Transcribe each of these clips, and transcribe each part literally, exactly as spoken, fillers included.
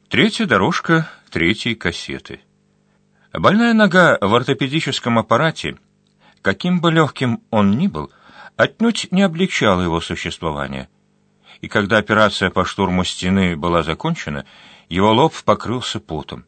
Третья дорожка третьей кассеты. Больная нога в ортопедическом аппарате, каким бы легким он ни был, отнюдь не облегчала его существование. И когда операция по штурму стены была закончена, его лоб покрылся потом.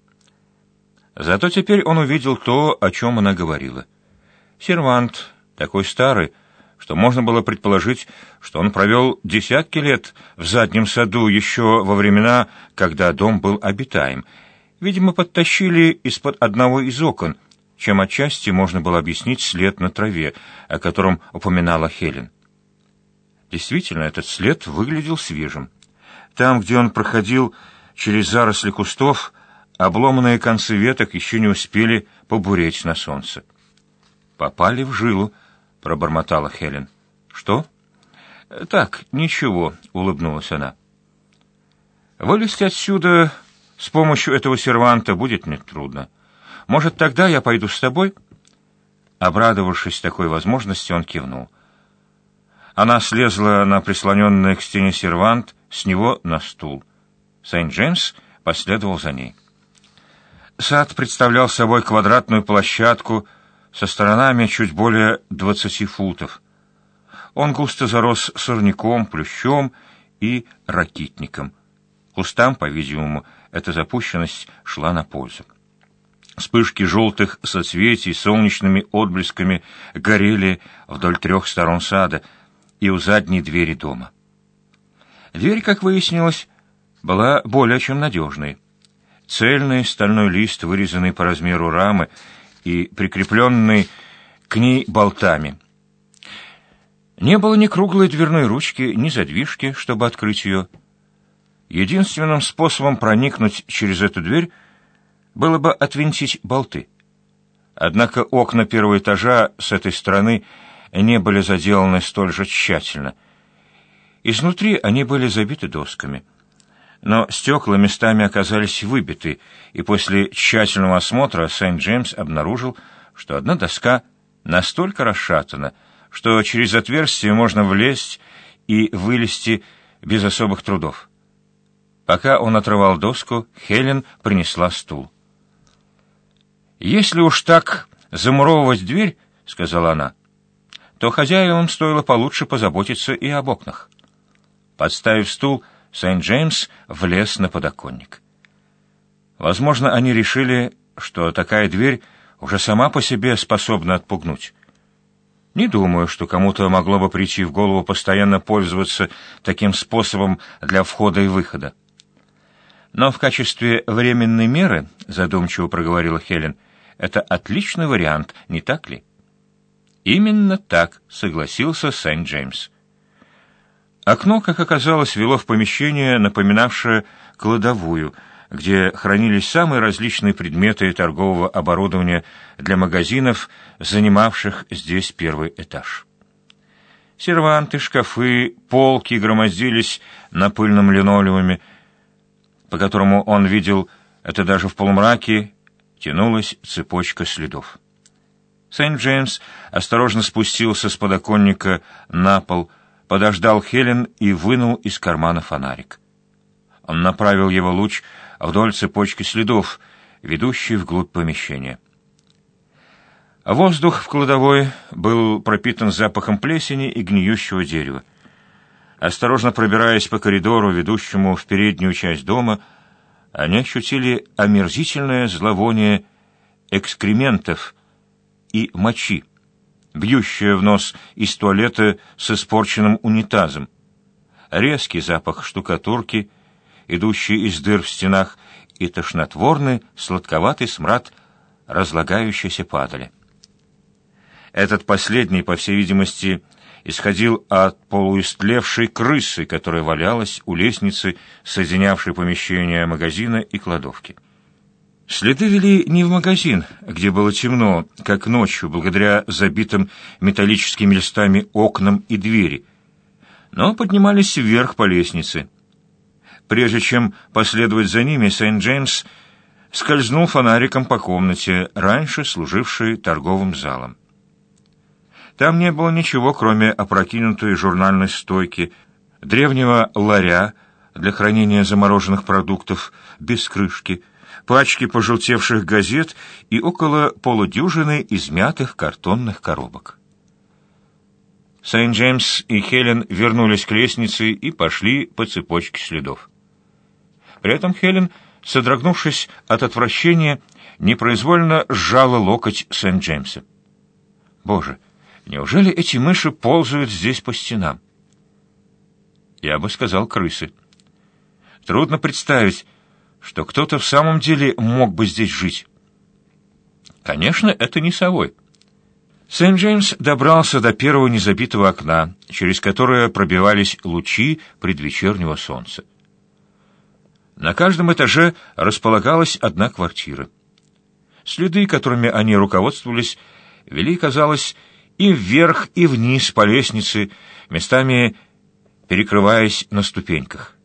Зато теперь он увидел то, о чем она говорила. Сервант, такой старый, что можно было предположить, что он провел десятки лет в заднем саду еще во времена, когда дом был обитаем. Видимо, подтащили из-под одного из окон, чем отчасти можно было объяснить след на траве, о котором упоминала Хелен. Действительно, этот след выглядел свежим. Там, где он проходил через заросли кустов, обломанные концы веток еще не успели побуреть на солнце. «Попали в жилу», — пробормотала Хелен. «Что?» «Так, ничего», — улыбнулась она. «Вылезти отсюда с помощью этого серванта будет мне трудно. Может, тогда я пойду с тобой?» Обрадовавшись такой возможности, он кивнул. Она слезла на прислоненный к стене сервант, с него на стул. Сент-Джеймс последовал за ней. Сад представлял собой квадратную площадку со сторонами чуть более двадцати футов. Он густо зарос сорняком, плющом и ракитником. Кустам, по-видимому, эта запущенность шла на пользу. Вспышки желтых соцветий солнечными отблесками горели вдоль трех сторон сада и у задней двери дома. Дверь, как выяснилось, была более чем надежной. Цельный стальной лист, вырезанный по размеру рамы и прикрепленный к ней болтами. Не было ни круглой дверной ручки, ни задвижки, чтобы открыть ее. Единственным способом проникнуть через эту дверь было бы отвинтить болты. Однако окна первого этажа с этой стороны не были заделаны столь же тщательно. Изнутри они были забиты досками. Но стекла местами оказались выбиты, и после тщательного осмотра Сент-Джеймс обнаружил, что одна доска настолько расшатана, что через отверстие можно влезть и вылезти без особых трудов. Пока он отрывал доску, Хелен принесла стул. «Если уж так замуровывать дверь, — сказала она, — то хозяевам стоило получше позаботиться и об окнах». Подставив стул, Сент-Джеймс влез на подоконник. Возможно, они решили, что такая дверь уже сама по себе способна отпугнуть. Не думаю, что кому-то могло бы прийти в голову постоянно пользоваться таким способом для входа и выхода. Но в качестве временной меры, задумчиво проговорила Хелен, это отличный вариант, не так ли? Именно так, согласился Сент-Джеймс. Окно, как оказалось, вело в помещение, напоминавшее кладовую, где хранились самые различные предметы торгового оборудования для магазинов, занимавших здесь первый этаж. Серванты, шкафы, полки громоздились на пыльном линолеуме, по которому он видел, это даже в полумраке, тянулась цепочка следов. Сент-Джеймс осторожно спустился с подоконника на пол, подождал Хелен и вынул из кармана фонарик. Он направил его луч вдоль цепочки следов, ведущей вглубь помещения. Воздух в кладовой был пропитан запахом плесени и гниющего дерева. Осторожно пробираясь по коридору, ведущему в переднюю часть дома, они ощутили омерзительное зловоние экскрементов и мочи, бьющее в нос из туалета с испорченным унитазом, резкий запах штукатурки, идущий из дыр в стенах, и тошнотворный сладковатый смрад разлагающейся падали. Этот последний, по всей видимости, исходил от полуистлевшей крысы, которая валялась у лестницы, соединявшей помещение магазина и кладовки. Следы вели не в магазин, где было темно, как ночью, благодаря забитым металлическими листами окнам и двери, но поднимались вверх по лестнице. Прежде чем последовать за ними, Сент-Джеймс скользнул фонариком по комнате, раньше служившей торговым залом. Там не было ничего, кроме опрокинутой журнальной стойки, древнего ларя, для хранения замороженных продуктов без крышки, пачки пожелтевших газет и около полудюжины измятых картонных коробок. Сент-Джеймс и Хелен вернулись к лестнице и пошли по цепочке следов. При этом Хелен, содрогнувшись от отвращения, непроизвольно сжала локоть Сент-Джеймса. «Боже, неужели эти мыши ползают здесь по стенам?» «Я бы сказал, крысы. Трудно представить, что кто-то в самом деле мог бы здесь жить. Конечно, это не совой». Сент-Джеймс добрался до первого незабитого окна, через которое пробивались лучи предвечернего солнца. На каждом этаже располагалась одна квартира. Следы, которыми они руководствовались, вели, казалось, и вверх, и вниз по лестнице, местами перекрываясь на ступеньках.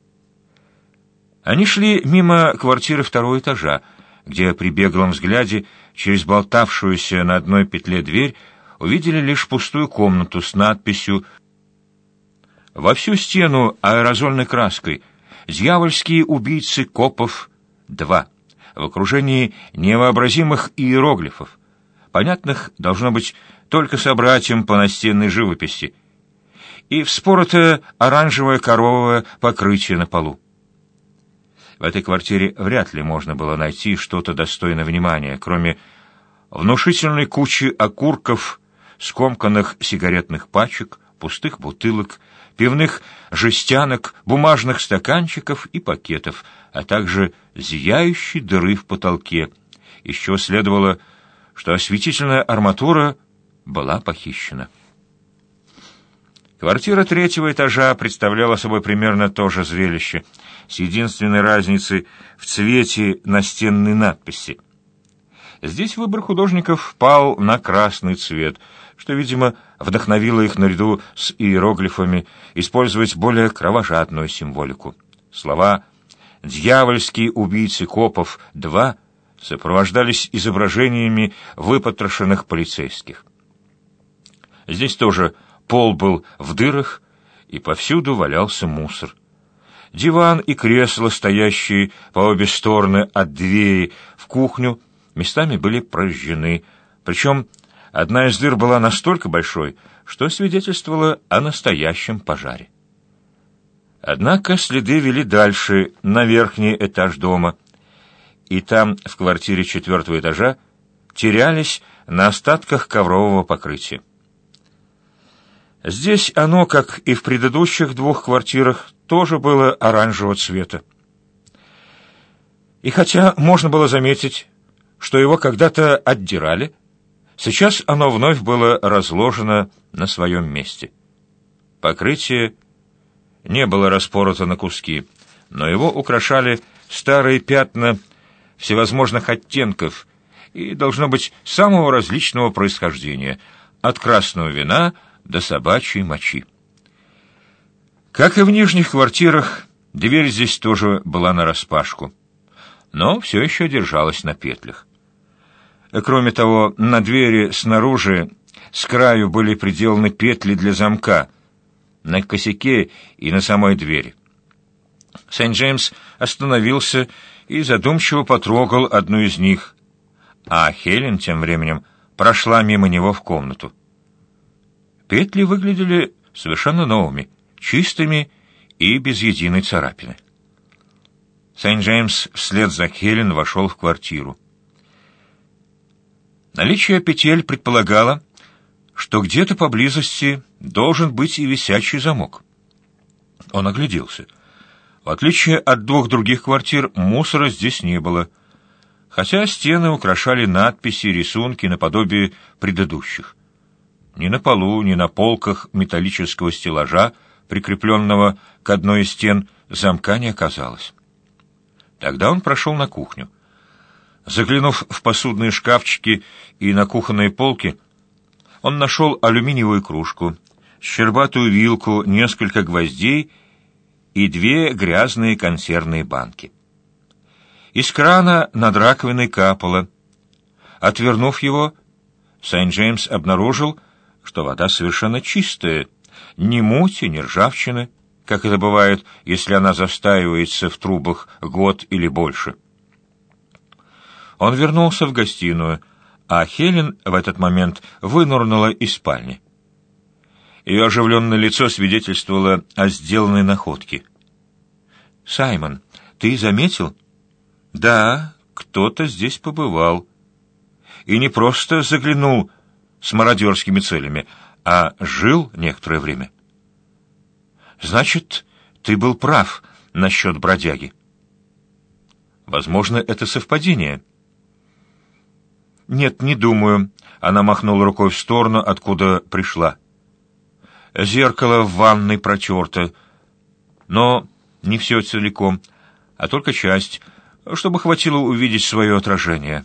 Они шли мимо квартиры второго этажа, где при беглом взгляде через болтавшуюся на одной петле дверь увидели лишь пустую комнату с надписью во всю стену аэрозольной краской «Дьявольские убийцы копов два» в окружении невообразимых иероглифов, понятных, должно быть, только собратьям по настенной живописи, и вспоротое оранжевое коровое покрытие на полу. В этой квартире вряд ли можно было найти что-то достойное внимания, кроме внушительной кучи окурков, скомканных сигаретных пачек, пустых бутылок, пивных жестянок, бумажных стаканчиков и пакетов, а также зияющей дыры в потолке. Еще следовало, что осветительная арматура была похищена. Квартира третьего этажа представляла собой примерно то же зрелище, с единственной разницей в цвете настенной надписи. Здесь выбор художников пал на красный цвет, что, видимо, вдохновило их наряду с иероглифами использовать более кровожадную символику. Слова «Дьявольские убийцы копов два» сопровождались изображениями выпотрошенных полицейских. Здесь тоже пол был в дырах, и повсюду валялся мусор. Диван и кресло, стоящие по обе стороны от двери в кухню, местами были прожжены, причем одна из дыр была настолько большой, что свидетельствовала о настоящем пожаре. Однако следы вели дальше, на верхний этаж дома, и там, в квартире четвертого этажа, терялись на остатках коврового покрытия. Здесь оно, как и в предыдущих двух квартирах, тоже было оранжевого цвета. И хотя можно было заметить, что его когда-то отдирали, сейчас оно вновь было разложено на своем месте. Покрытие не было распорото на куски, но его украшали старые пятна всевозможных оттенков и, должно быть, самого различного происхождения, от красного вина до собачьей мочи. Как и в нижних квартирах, дверь здесь тоже была нараспашку, но все еще держалась на петлях. Кроме того, на двери снаружи с краю были приделаны петли для замка, на косяке и на самой двери. Сент-Джеймс остановился и задумчиво потрогал одну из них, а Хелен тем временем прошла мимо него в комнату. Петли выглядели совершенно новыми, чистыми и без единой царапины. Сент-Джеймс вслед за Хелен вошел в квартиру. Наличие петель предполагало, что где-то поблизости должен быть и висячий замок. Он огляделся. В отличие от двух других квартир, мусора здесь не было, хотя стены украшали надписи и рисунки наподобие предыдущих. Ни на полу, ни на полках металлического стеллажа, прикрепленного к одной из стен, замка не оказалось. Тогда он прошел на кухню. Заглянув в посудные шкафчики и на кухонные полки, он нашел алюминиевую кружку, щербатую вилку, несколько гвоздей и две грязные консервные банки. Из крана над раковиной капало. Отвернув его, Сент-Джеймс обнаружил, что вода совершенно чистая, ни мути, ни ржавчины, как это бывает, если она застаивается в трубах год или больше. Он вернулся в гостиную, а Хелен в этот момент вынырнула из спальни. Ее оживленное лицо свидетельствовало о сделанной находке. «Саймон, ты заметил?» «Да, кто-то здесь побывал. И не просто заглянул с мародерскими целями, а жил некоторое время». «Значит, ты был прав насчет бродяги». «Возможно, это совпадение». «Нет, не думаю», — она махнула рукой в сторону, откуда пришла. «Зеркало в ванной протерто, но не все целиком, а только часть, чтобы хватило увидеть свое отражение».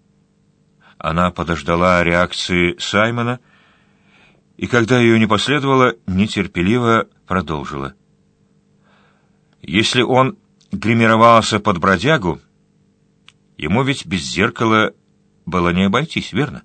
Она подождала реакции Саймона, и когда ее не последовало, нетерпеливо продолжила. «Если он гримировался под бродягу, ему ведь без зеркала было не обойтись, верно?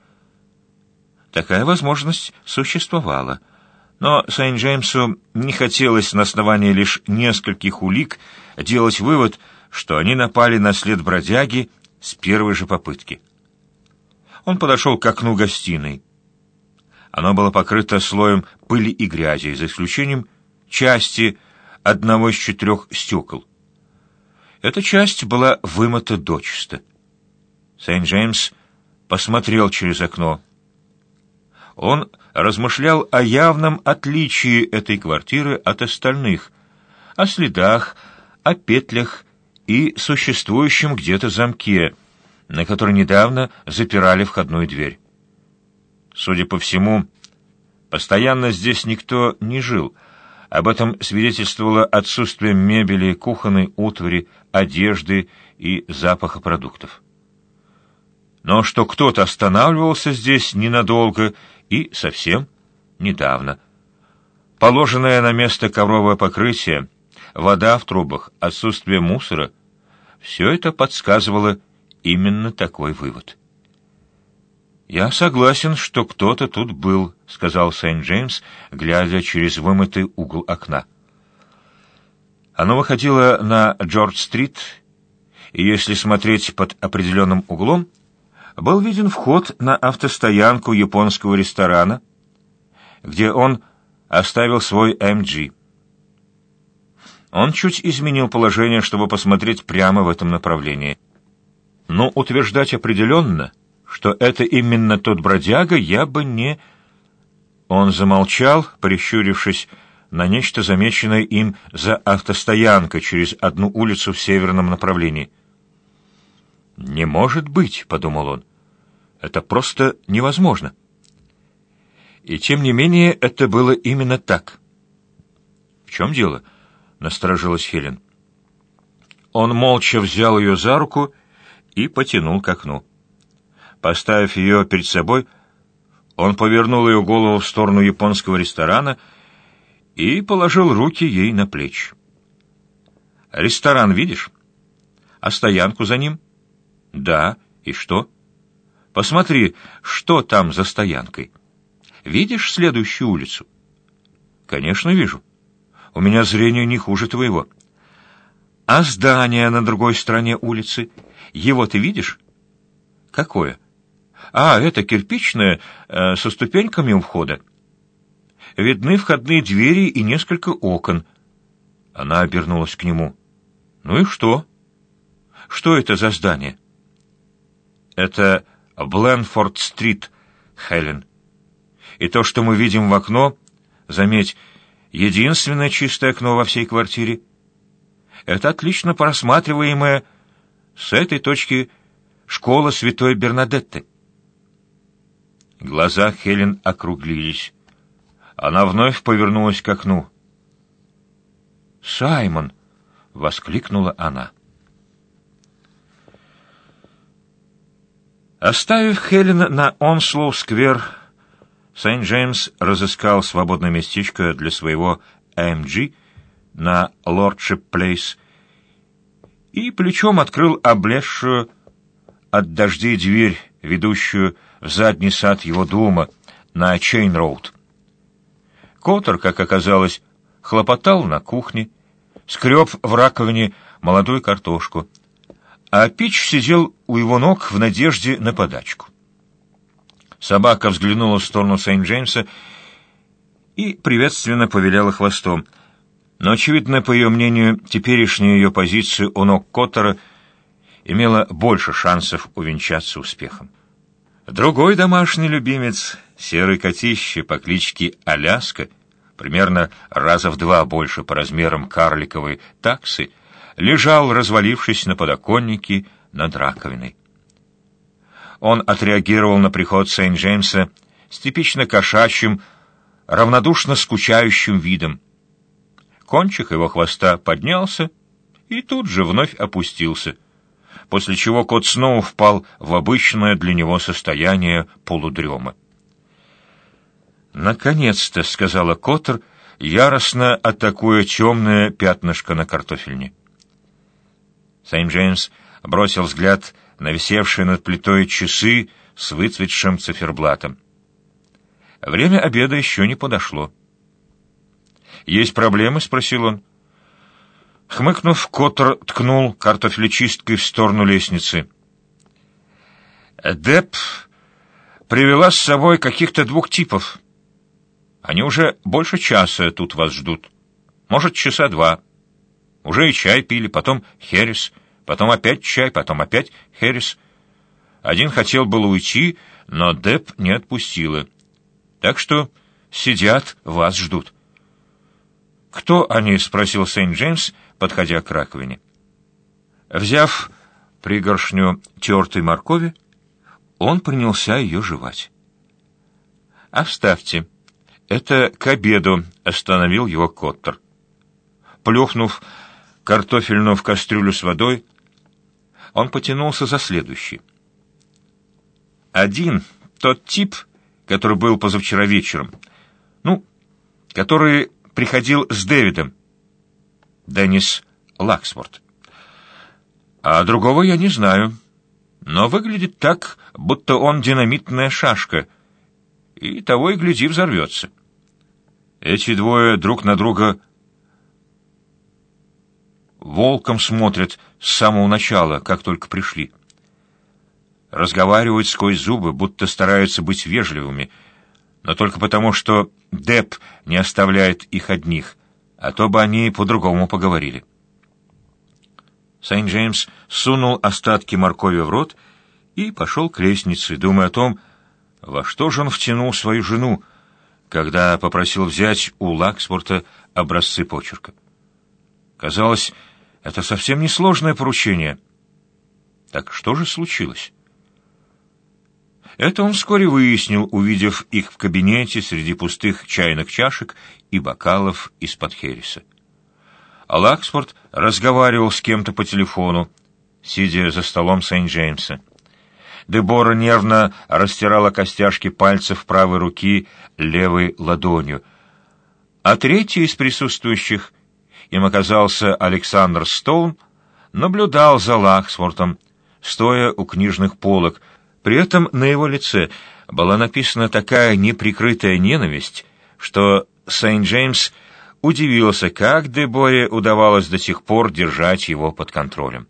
Такая возможность существовала, но Сент-Джеймсу не хотелось на основании лишь нескольких улик делать вывод, что они напали на след бродяги с первой же попытки. Он подошел к окну гостиной. Оно было покрыто слоем пыли и грязи, за исключением части одного из четырех стекол. Эта часть была вымыта дочисто. Сент-Джеймс посмотрел через окно. Он размышлял о явном отличии этой квартиры от остальных, о следах, о петлях и существующем где-то замке, на который недавно запирали входную дверь. Судя по всему, постоянно здесь никто не жил. Об этом свидетельствовало отсутствие мебели, кухонной утвари, одежды и запаха продуктов. Но что кто-то останавливался здесь ненадолго и совсем недавно. Положенное на место ковровое покрытие, вода в трубах, отсутствие мусора — все это подсказывало именно такой вывод. «Я согласен, что кто-то тут был», — сказал Сент-Джеймс, глядя через вымытый угол окна. Оно выходило на Джордж-стрит, и если смотреть под определенным углом, был виден вход на автостоянку японского ресторана, где он оставил свой эм джи. Он чуть изменил положение, чтобы посмотреть прямо в этом направлении. Но утверждать определенно, что это именно тот бродяга, я бы не... Он замолчал, прищурившись на нечто замеченное им за автостоянкой через одну улицу в северном направлении. «Не может быть», — подумал он, — «это просто невозможно». И тем не менее это было именно так. «В чем дело?» — насторожилась Хелен. Он молча взял ее за руку и потянул к окну. Поставив ее перед собой, он повернул ее голову в сторону японского ресторана и положил руки ей на плечи. «Ресторан видишь? А стоянку за ним?» «Да. И что?» «Посмотри, что там за стоянкой. Видишь следующую улицу?» «Конечно, вижу. У меня зрение не хуже твоего». «А здание на другой стороне улицы? Его ты видишь?» «Какое?» «А, это кирпичное, э, со ступеньками у входа. Видны входные двери и несколько окон». Она обернулась к нему. «Ну и что?» «Что это за здание?» «Это Бленфорд-стрит, Хелен. И то, что мы видим в окно, заметь, единственное чистое окно во всей квартире, это отлично просматриваемая с этой точки школа святой Бернадетты». Глаза Хелен округлились. Она вновь повернулась к окну. «Саймон!» — воскликнула она. Оставив Хелен на Онслоу-сквер, Сент-Джеймс разыскал свободное местечко для своего эм джи на Лордшип-плейс и плечом открыл облезшую от дождей дверь, ведущую в задний сад его дома на Чейн-роуд. Коттер, как оказалось, хлопотал на кухне, скреб в раковине молодую картошку, а Пич сидел у его ног в надежде на подачку. Собака взглянула в сторону Сент-Джеймса и приветственно повиляла хвостом, но, очевидно, по ее мнению, теперешняя ее позиция у ног Коттера имела больше шансов увенчаться успехом. Другой домашний любимец, серый котище по кличке Аляска, примерно раза в два больше по размерам карликовой таксы, лежал, развалившись на подоконнике над раковиной. Он отреагировал на приход Сент-Джеймса с типично кошачьим, равнодушно скучающим видом. Кончик его хвоста поднялся и тут же вновь опустился, после чего кот снова впал в обычное для него состояние полудрема. «Наконец-то», — сказала Коттер, яростно атакуя темное пятнышко на картофельне. Сент-Джеймс бросил взгляд на висевшие над плитой часы с выцветшим циферблатом. Время обеда еще не подошло. «Есть проблемы?» — спросил он. Хмыкнув, Коттер ткнул картофелечисткой в сторону лестницы. «Депп привела с собой каких-то двух типов. Они уже больше часа тут вас ждут. Может, часа два. Уже и чай пили, потом херес, потом опять чай, потом опять херес. Один хотел было уйти, но Депп не отпустила. Так что сидят, вас ждут». «Кто они?» — спросил Сент-Джеймс, подходя к раковине. Взяв пригоршню тертой моркови, он принялся ее жевать. «Оставьте. Это к обеду», — остановил его Коттер. Плюхнув картофельную в кастрюлю с водой, он потянулся за следующий. Один, тот тип, который был позавчера вечером, ну, который приходил с Дэвидом, Деннис Лаксворт. А другого я не знаю, но выглядит так, будто он динамитная шашка, и того и гляди взорвется. Эти двое друг на друга волком смотрят с самого начала, как только пришли. Разговаривают сквозь зубы, будто стараются быть вежливыми, но только потому, что Депп не оставляет их одних, а то бы они по-другому поговорили. Сент-Джеймс сунул остатки моркови в рот и пошел к лестнице, думая о том, во что же он втянул свою жену, когда попросил взять у Лаксворта образцы почерка. Казалось, это совсем несложное поручение. Так что же случилось? Это он вскоре выяснил, увидев их в кабинете среди пустых чайных чашек и бокалов из-под хереса. А Лаксворт разговаривал с кем-то по телефону, сидя за столом Сент-Джеймса. Дебора нервно растирала костяшки пальцев правой руки левой ладонью. А третий из присутствующих, им оказался Александр Стоун, наблюдал за Лаксвортом, стоя у книжных полок. При этом на его лице была написана такая неприкрытая ненависть, что Сент-Джеймс удивился, как Деборе удавалось до сих пор держать его под контролем.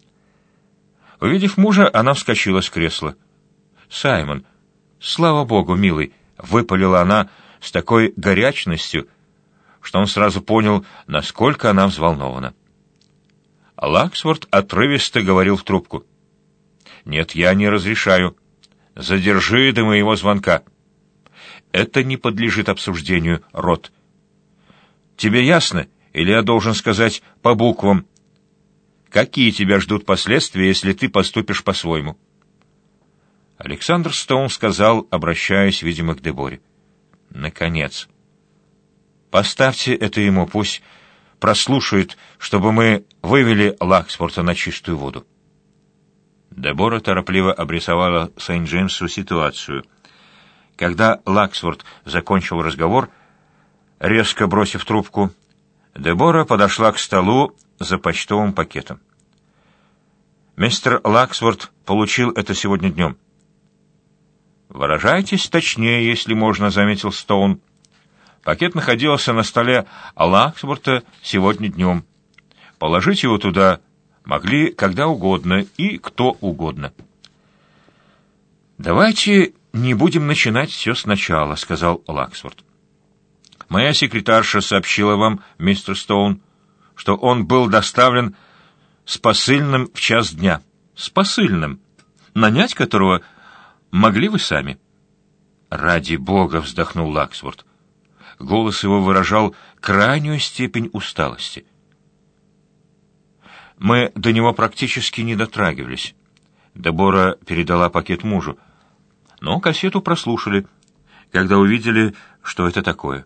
Увидев мужа, она вскочила с кресла. «Саймон, слава богу, милый!» — выпалила она с такой горячностью, что он сразу понял, насколько она взволнована. Лаксворт отрывисто говорил в трубку. «Нет, я не разрешаю. Задержи до моего звонка. Это не подлежит обсуждению, Рот. Тебе ясно, или я должен сказать по буквам? Какие тебя ждут последствия, если ты поступишь по-своему?» Александр Стоун сказал, обращаясь, видимо, к Деборе. «Наконец. Поставьте это ему, пусть прослушает, чтобы мы вывели Лаксворта на чистую воду». Дебора торопливо обрисовала Сент-Джеймсу ситуацию. Когда Лаксворт закончил разговор, резко бросив трубку, Дебора подошла к столу за почтовым пакетом. «Мистер Лаксворт получил это сегодня днем». «Выражайтесь точнее, если можно», — заметил Стоун. Пакет находился на столе Лаксворта сегодня днем. Положить его туда могли когда угодно и кто угодно. «Давайте не будем начинать все сначала», — сказал Лаксворт. «Моя секретарша сообщила вам, мистер Стоун, что он был доставлен с посыльным в час дня. С посыльным, нанять которого могли вы сами». «Ради бога!» — вздохнул Лаксворт. Голос его выражал крайнюю степень усталости. «Мы до него практически не дотрагивались». Дебора передала пакет мужу. Но кассету прослушали, когда увидели, что это такое.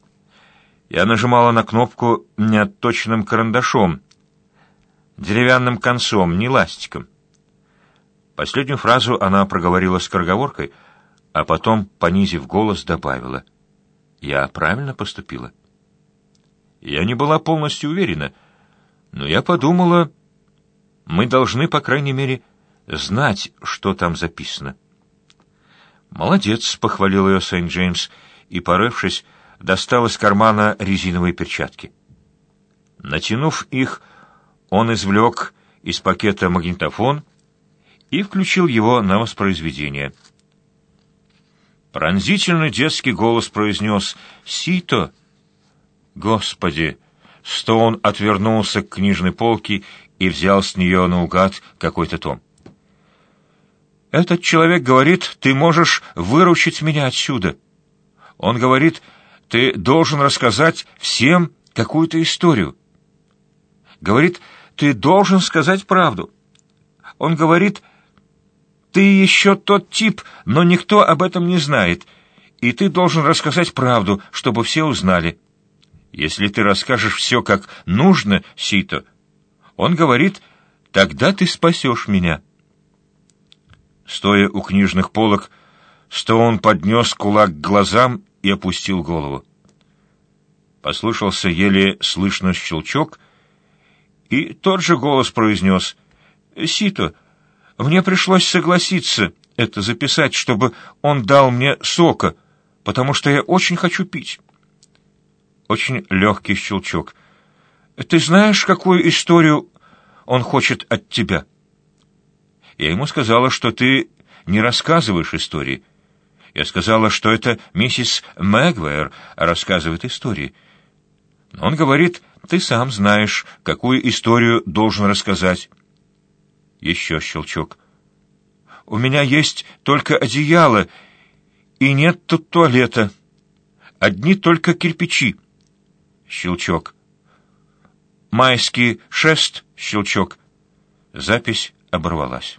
Я нажимала на кнопку неотточенным карандашом, деревянным концом, не ластиком. Последнюю фразу она проговорила скороговоркой, а потом, понизив голос, добавила: «Я правильно поступила?» Я не была полностью уверена, но я подумала, мы должны, по крайней мере, знать, что там записано. «Молодец», — похвалил ее Сент-Джеймс, и, порывшись, достал из кармана резиновые перчатки. Натянув их, он извлек из пакета магнитофон и включил его на воспроизведение. Пронзительный детский голос произнес «Сито!» «Господи!» Стоун отвернулся к книжной полке и взял с нее наугад какой-то том. «Этот человек говорит, ты можешь выручить меня отсюда. Он говорит, ты должен рассказать всем какую-то историю. Говорит, ты должен сказать правду. Он говорит, ты еще тот тип, но никто об этом не знает, и ты должен рассказать правду, чтобы все узнали. Если ты расскажешь все как нужно, Сито, он говорит, тогда ты спасешь меня». Стоя у книжных полок, Стоун поднес кулак к глазам и опустил голову. Послышался еле слышный щелчок, и тот же голос произнес: «Сито, мне пришлось согласиться это записать, чтобы он дал мне сока, потому что я очень хочу пить». Очень легкий щелчок. «Ты знаешь, какую историю он хочет от тебя?» Я ему сказала, что ты не рассказываешь истории. Я сказала, что это миссис Мэгуайр рассказывает истории. Но он говорит, ты сам знаешь, какую историю должен рассказать. Еще щелчок. «У меня есть только одеяло, и нет тут туалета. Одни только кирпичи». Щелчок. «Майский шест», щелчок. Запись оборвалась.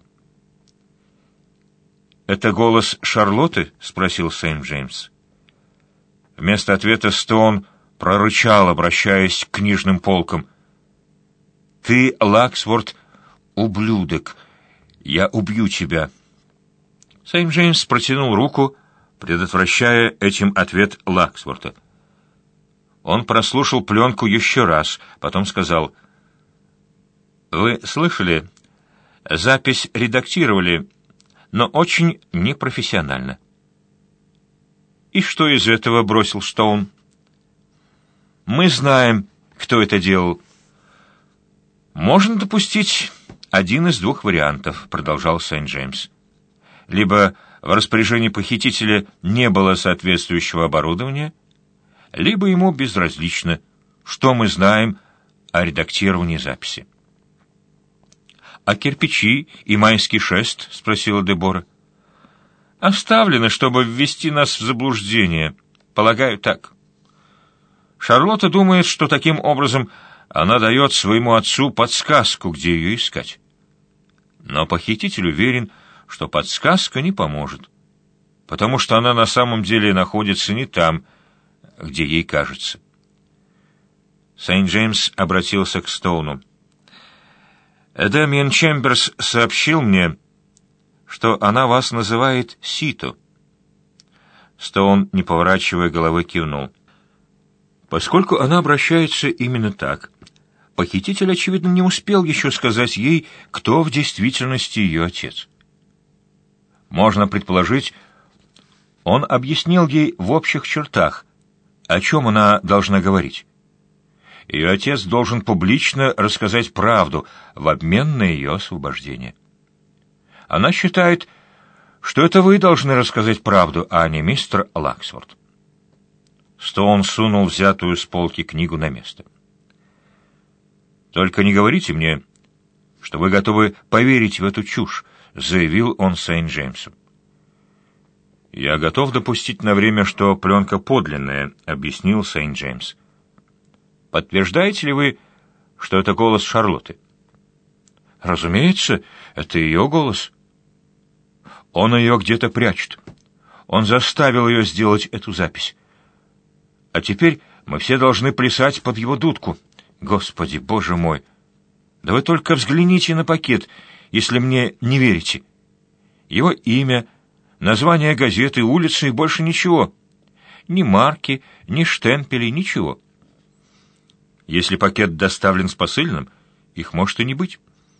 «Это голос Шарлотты?» — спросил Сент-Джеймс. Вместо ответа Стоун прорычал, обращаясь к книжным полкам: «Ты, Лаксворт, ублюдок! Я убью тебя!» Сент-Джеймс протянул руку, предотвращая этим ответ Лаксворта. Он прослушал пленку еще раз, потом сказал: «Вы слышали? Запись редактировали, но очень непрофессионально». «И что из этого?» — бросил Стоун. «Мы знаем, кто это делал». «Можно допустить один из двух вариантов», — продолжал Сент-Джеймс. «Либо в распоряжении похитителя не было соответствующего оборудования, либо ему безразлично, что мы знаем о редактировании записи». «А кирпичи и майский шест?» — спросила Дебора. «Оставлены, чтобы ввести нас в заблуждение. Полагаю, так. Шарлотта думает, что таким образом она дает своему отцу подсказку, где ее искать. Но похититель уверен, что подсказка не поможет, потому что она на самом деле находится не там, где ей кажется». Сент-Джеймс обратился к Стоуну. «Дэмиен Чемберс сообщил мне, что она вас называет Сито». Стоун, не поворачивая головы, кивнул. Поскольку она обращается именно так, похититель, очевидно, не успел еще сказать ей, кто в действительности ее отец. Можно предположить, он объяснил ей в общих чертах, О чем она должна говорить? Ее отец должен публично рассказать правду в обмен на ее освобождение. Она считает, что это вы должны рассказать правду, а не мистер Лаксворт. Стоун сунул взятую с полки книгу на место. «Только не говорите мне, что вы готовы поверить в эту чушь», — заявил он Сент-Джеймсу. «Я готов допустить на время, что пленка подлинная», — объяснил Сент-Джеймс. «Подтверждаете ли вы, что это голос Шарлотты?» «Разумеется, это ее голос. Он ее где-то прячет. Он заставил ее сделать эту запись. А теперь мы все должны плясать под его дудку. Господи, Боже мой! Да вы только взгляните на пакет, если мне не верите. Его имя, название газеты, улицы и больше ничего. Ни марки, ни штемпелей, ничего. Если пакет доставлен с посыльным, их может и не быть.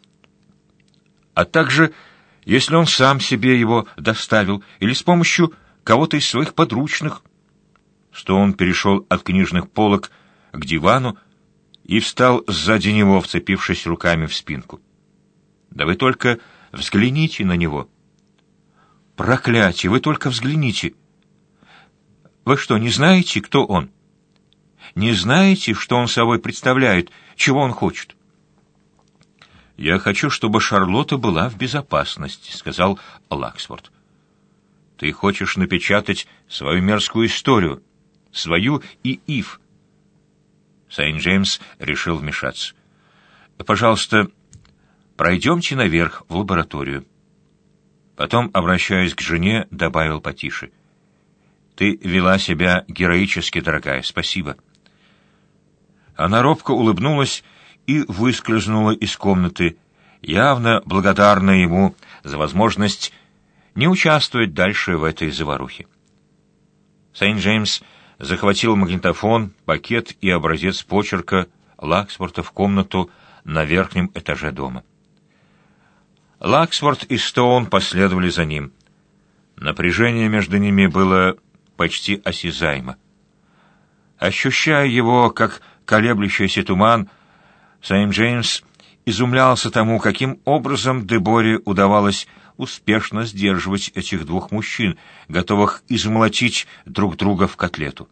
А также, если он сам себе его доставил или с помощью кого-то из своих подручных». Стоун перешел от книжных полок к дивану и встал сзади него, вцепившись руками в спинку. «Да вы только взгляните на него!» «Проклятие! Вы только взгляните! Вы что, не знаете, кто он? Не знаете, что он собой представляет, чего он хочет?» «Я хочу, чтобы Шарлотта была в безопасности», — сказал Лаксворт. «Ты хочешь напечатать свою мерзкую историю, свою и Ив». Сент-Джеймс решил вмешаться. «Пожалуйста, пройдемте наверх в лабораторию». Потом, обращаясь к жене, добавил потише: «Ты вела себя героически, дорогая, спасибо». Она робко улыбнулась и выскользнула из комнаты, явно благодарная ему за возможность не участвовать дальше в этой заварухе. Сент-Джеймс захватил магнитофон, пакет и образец почерка Лаксворта в комнату на верхнем этаже дома. Лаксворт и Стоун последовали за ним. Напряжение между ними было почти осязаемо. Ощущая его, как колеблющийся туман, Сент-Джеймс изумлялся тому, каким образом Деборе удавалось успешно сдерживать этих двух мужчин, готовых измолотить друг друга в котлету.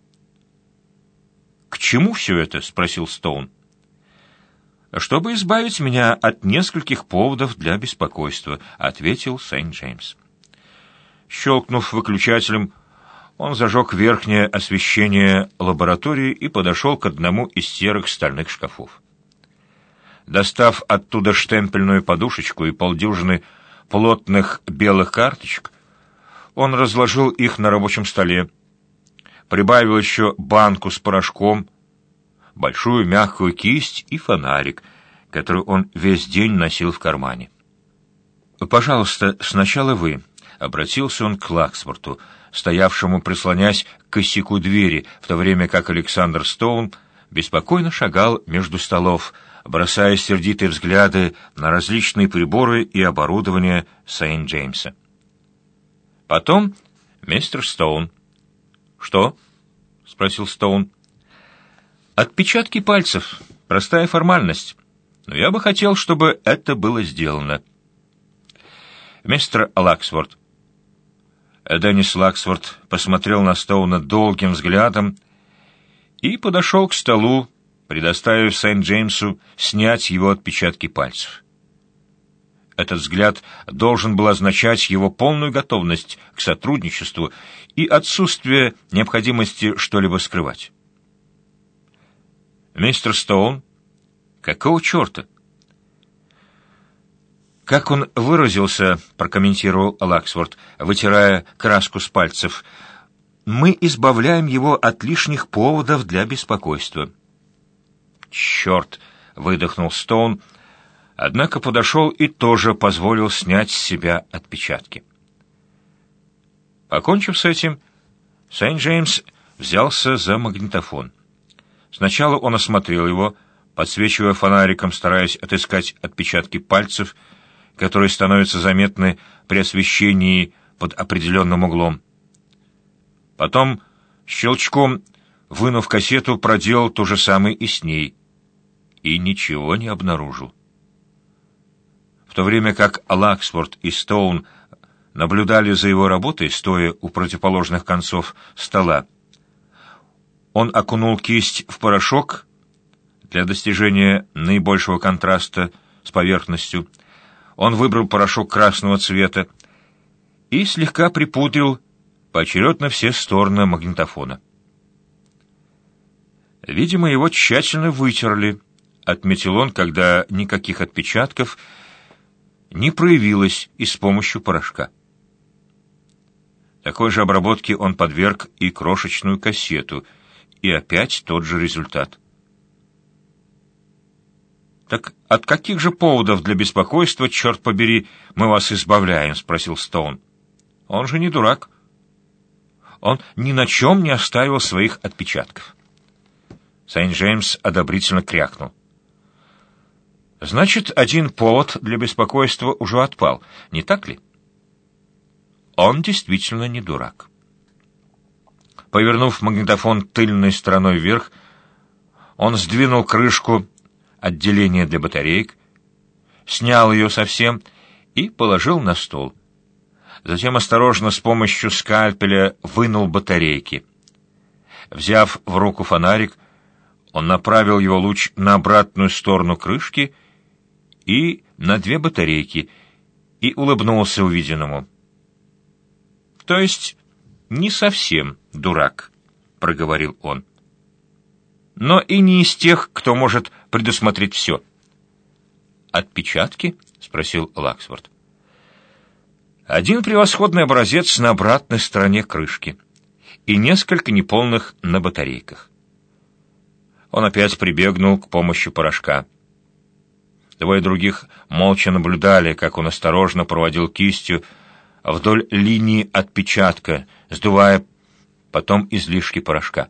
«К чему все это?» — спросил Стоун. «Чтобы избавить меня от нескольких поводов для беспокойства», — ответил Сент-Джеймс. Щелкнув выключателем, он зажег верхнее освещение лаборатории и подошел к одному из серых стальных шкафов. Достав оттуда штемпельную подушечку и полдюжины плотных белых карточек, он разложил их на рабочем столе, прибавил еще банку с порошком, большую мягкую кисть и фонарик, который он весь день носил в кармане. «Пожалуйста, сначала вы», — обратился он к Лаксворту, стоявшему, прислонясь к косяку двери, в то время как Александр Стоун беспокойно шагал между столов, бросая сердитые взгляды на различные приборы и оборудование Сент-Джеймса. Потом мистер Стоун. «Что?» — спросил Стоун. «Отпечатки пальцев. Простая формальность. Но я бы хотел, чтобы это было сделано». «Мистер Лаксворт». Деннис Лаксворт посмотрел на Стоуна долгим взглядом и подошел к столу, предоставив Сент-Джеймсу снять его отпечатки пальцев. Этот взгляд должен был означать его полную готовность к сотрудничеству и отсутствие необходимости что-либо скрывать. «Мистер Стоун, какого черта?» «Как он выразился, — прокомментировал Лаксворт, вытирая краску с пальцев, — мы избавляем его от лишних поводов для беспокойства». «Черт!» — выдохнул Стоун, однако подошел и тоже позволил снять с себя отпечатки. Покончив с этим, Сент-Джеймс взялся за магнитофон. Сначала он осмотрел его, подсвечивая фонариком, стараясь отыскать отпечатки пальцев, которые становятся заметны при освещении под определенным углом. Потом щелчком вынув кассету, проделал то же самое и с ней, и ничего не обнаружил. В то время как Лаксворт и Стоун наблюдали за его работой, стоя у противоположных концов стола, он окунул кисть в порошок для достижения наибольшего контраста с поверхностью. Он выбрал порошок красного цвета и слегка припудрил поочередно все стороны магнитофона. Видимо, его тщательно вытерли, отметил он, когда никаких отпечатков не проявилось и с помощью порошка. Такой же обработке он подверг и крошечную кассету, и опять тот же результат. «Так от каких же поводов для беспокойства, черт побери, мы вас избавляем?» — спросил Стоун. «Он же не дурак. Он ни на чем не оставил своих отпечатков». Сент-Джеймс одобрительно крякнул. «Значит, один повод для беспокойства уже отпал, не так ли?» Он действительно не дурак. Повернув магнитофон тыльной стороной вверх, он сдвинул крышку отделения для батареек, снял ее совсем и положил на стол. Затем осторожно с помощью скальпеля вынул батарейки. Взяв в руку фонарик, он направил его луч на обратную сторону крышки и на две батарейки и улыбнулся увиденному. «То есть не совсем дурак», — проговорил он. «Но и не из тех, кто может предусмотреть все». «Отпечатки?» — спросил Лаксворт. «Один превосходный образец на обратной стороне крышки и несколько неполных на батарейках». Он опять прибегнул к помощи порошка. Двое других молча наблюдали, как он осторожно проводил кистью вдоль линии отпечатка, сдувая потом излишки порошка.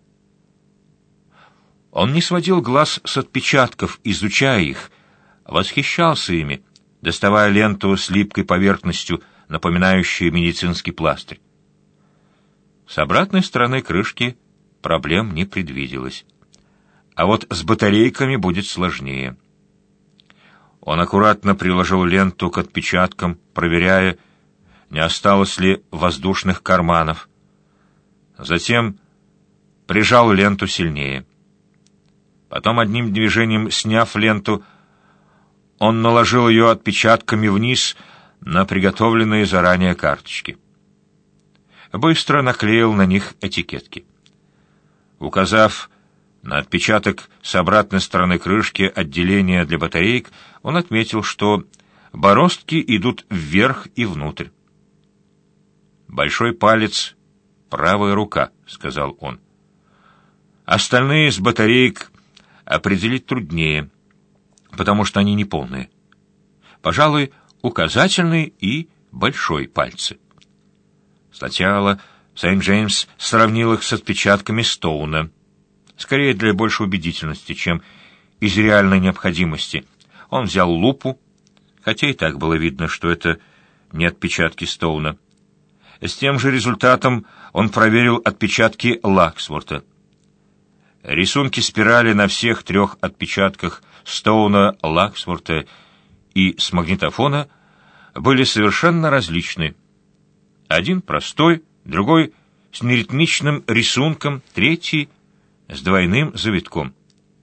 Он не сводил глаз с отпечатков, изучая их, восхищался ими, доставая ленту с липкой поверхностью, напоминающую медицинский пластырь. С обратной стороны крышки проблем не предвиделось. А вот с батарейками будет сложнее. Он аккуратно приложил ленту к отпечаткам, проверяя, не осталось ли воздушных карманов. Затем прижал ленту сильнее. Потом одним движением, сняв ленту, он наложил ее отпечатками вниз на приготовленные заранее карточки. Быстро наклеил на них этикетки. Указав на отпечаток с обратной стороны крышки отделения для батареек, он отметил, что бороздки идут вверх и внутрь. «Большой палец, правая рука», — сказал он. «Остальные с батареек определить труднее, потому что они неполные. Пожалуй, указательный и большой пальцы». Сначала Сент-Джеймс сравнил их с отпечатками Стоуна, скорее для большей убедительности, чем из реальной необходимости. Он взял лупу, хотя и так было видно, что это не отпечатки Стоуна. С тем же результатом он проверил отпечатки Лаксворта. Рисунки спирали на всех трех отпечатках Стоуна, Лаксворта и с магнитофона были совершенно различны. Один простой, другой с неритмичным рисунком, третий с двойным завитком.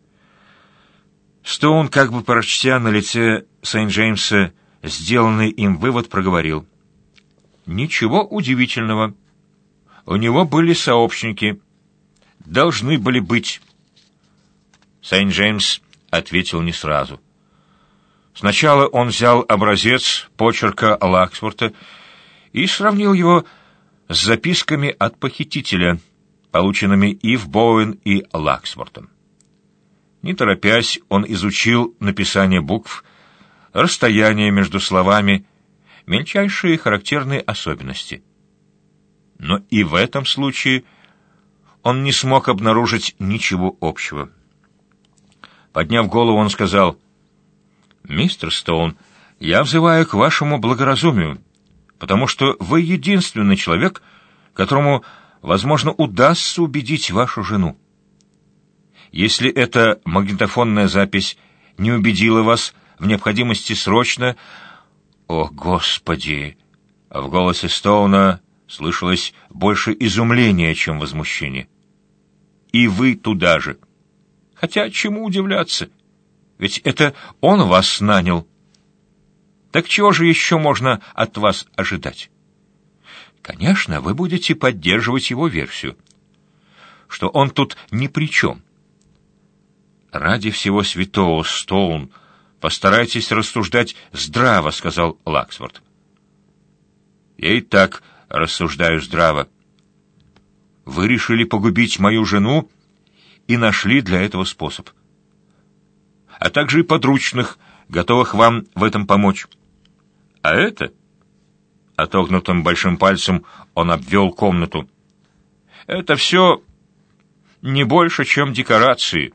Стоун, как бы прочтя на лице Сент-Джеймса сделанный им вывод, проговорил: «Ничего удивительного. У него были сообщники. Должны были быть». Сент-Джеймс ответил не сразу. Сначала он взял образец почерка Лаксворта и сравнил его с записками от похитителя, полученными Ив Боуэн и Лаксвортом. Не торопясь, он изучил написание букв, расстояние между словами, мельчайшие характерные особенности. Но и в этом случае он не смог обнаружить ничего общего. Подняв голову, он сказал: «Мистер Стоун, я взываю к вашему благоразумию, потому что вы единственный человек, которому, возможно, удастся убедить вашу жену. Если эта магнитофонная запись не убедила вас в необходимости срочно... О, Господи! В голосе Стоуна слышалось больше изумления, чем возмущения. И вы туда же. Хотя чему удивляться? Ведь это он вас нанял. Так чего же еще можно от вас ожидать? Конечно, вы будете поддерживать его версию, что он тут ни при чем. Ради всего святого, Стоун, постарайтесь рассуждать здраво, сказал Лаксворт. Я и так рассуждаю здраво. Вы решили погубить мою жену и нашли для этого способ. А также и подручных, готовых вам в этом помочь. А это... Отогнутым большим пальцем он обвел комнату. Это все не больше, чем декорации.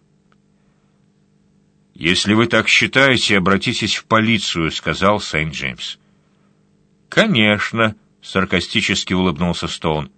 Если вы так считаете, обратитесь в полицию, сказал Сент-Джеймс. Конечно, саркастически улыбнулся Стоун.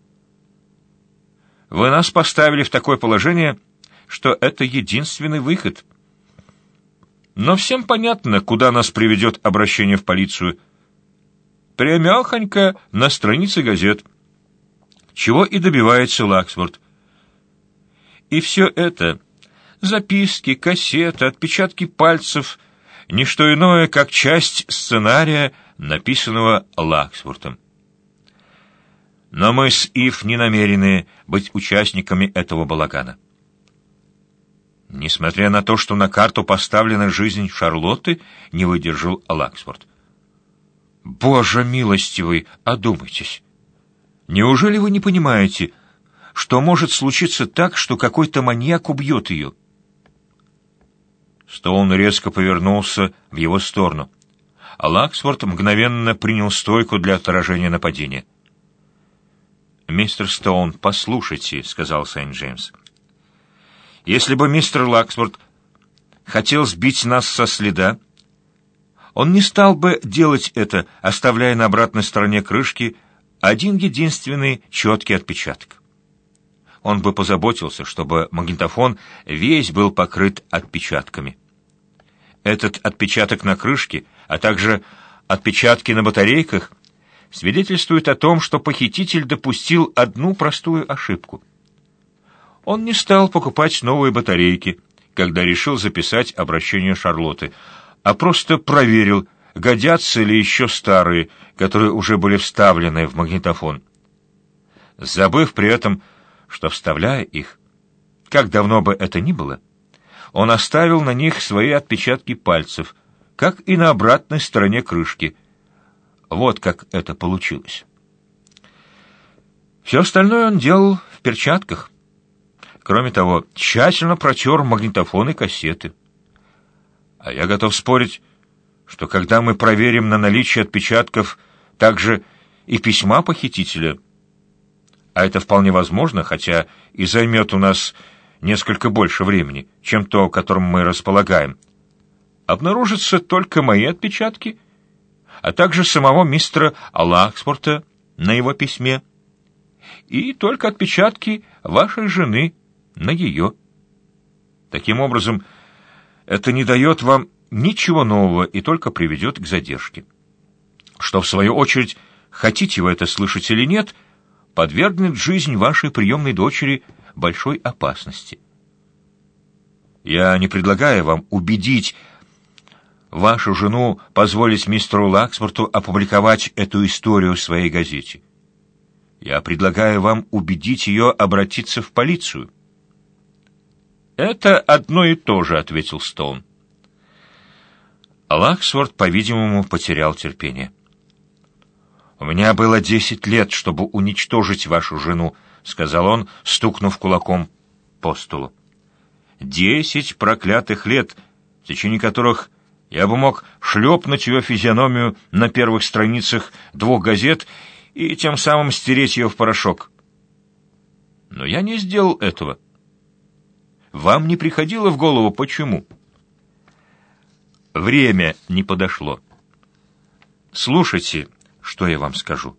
Вы нас поставили в такое положение, что это единственный выход. Но всем понятно, куда нас приведет обращение в полицию. Прямехонько на странице газет. Чего и добивается Лаксворт. И все это, записки, кассеты, отпечатки пальцев, не что иное, как часть сценария, написанного Лаксвортом. Но мы с Ив не намерены быть участниками этого балагана. Несмотря на то, что на карту поставлена жизнь Шарлотты, не выдержал Лаксворт. Боже милостивый, одумайтесь. Неужели вы не понимаете, что может случиться так, что какой-то маньяк убьет ее? Стоун резко повернулся в его сторону, а Лаксворт мгновенно принял стойку для отражения нападения. «Мистер Стоун, послушайте», — сказал Сент-Джеймс. «Если бы мистер Лаксворт хотел сбить нас со следа, он не стал бы делать это, оставляя на обратной стороне крышки один единственный четкий отпечаток. Он бы позаботился, чтобы магнитофон весь был покрыт отпечатками. Этот отпечаток на крышке, а также отпечатки на батарейках свидетельствуют о том, что похититель допустил одну простую ошибку. Он не стал покупать новые батарейки, когда решил записать обращение Шарлотты, а просто проверил, годятся ли еще старые, которые уже были вставлены в магнитофон. Забыв при этом, что, вставляя их, как давно бы это ни было, он оставил на них свои отпечатки пальцев, как и на обратной стороне крышки. Вот как это получилось. Все остальное он делал в перчатках. Кроме того, тщательно протер магнитофон и кассеты. А я готов спорить, что когда мы проверим на наличие отпечатков также и письма похитителя, а это вполне возможно, хотя и займет у нас несколько больше времени, чем то, которым мы располагаем, обнаружатся только мои отпечатки, а также самого мистера Лаксворта на его письме, и только отпечатки вашей жены на ее. Таким образом, это не дает вам ничего нового и только приведет к задержке. Что, в свою очередь, хотите вы это слышать или нет, подвергнет жизнь вашей приемной дочери большой опасности. Я не предлагаю вам убедить вашу жену позволить мистеру Лаксворту опубликовать эту историю в своей газете. Я предлагаю вам убедить ее обратиться в полицию. «Это одно и то же», — ответил Стоун. Лаксворт, по-видимому, потерял терпение. «У меня было десять лет, чтобы уничтожить вашу жену», — сказал он, стукнув кулаком по столу. «Десять проклятых лет, в течение которых я бы мог шлепнуть ее физиономию на первых страницах двух газет и тем самым стереть ее в порошок. Но я не сделал этого. Вам не приходило в голову, почему? Время не подошло. Слушайте, что я вам скажу.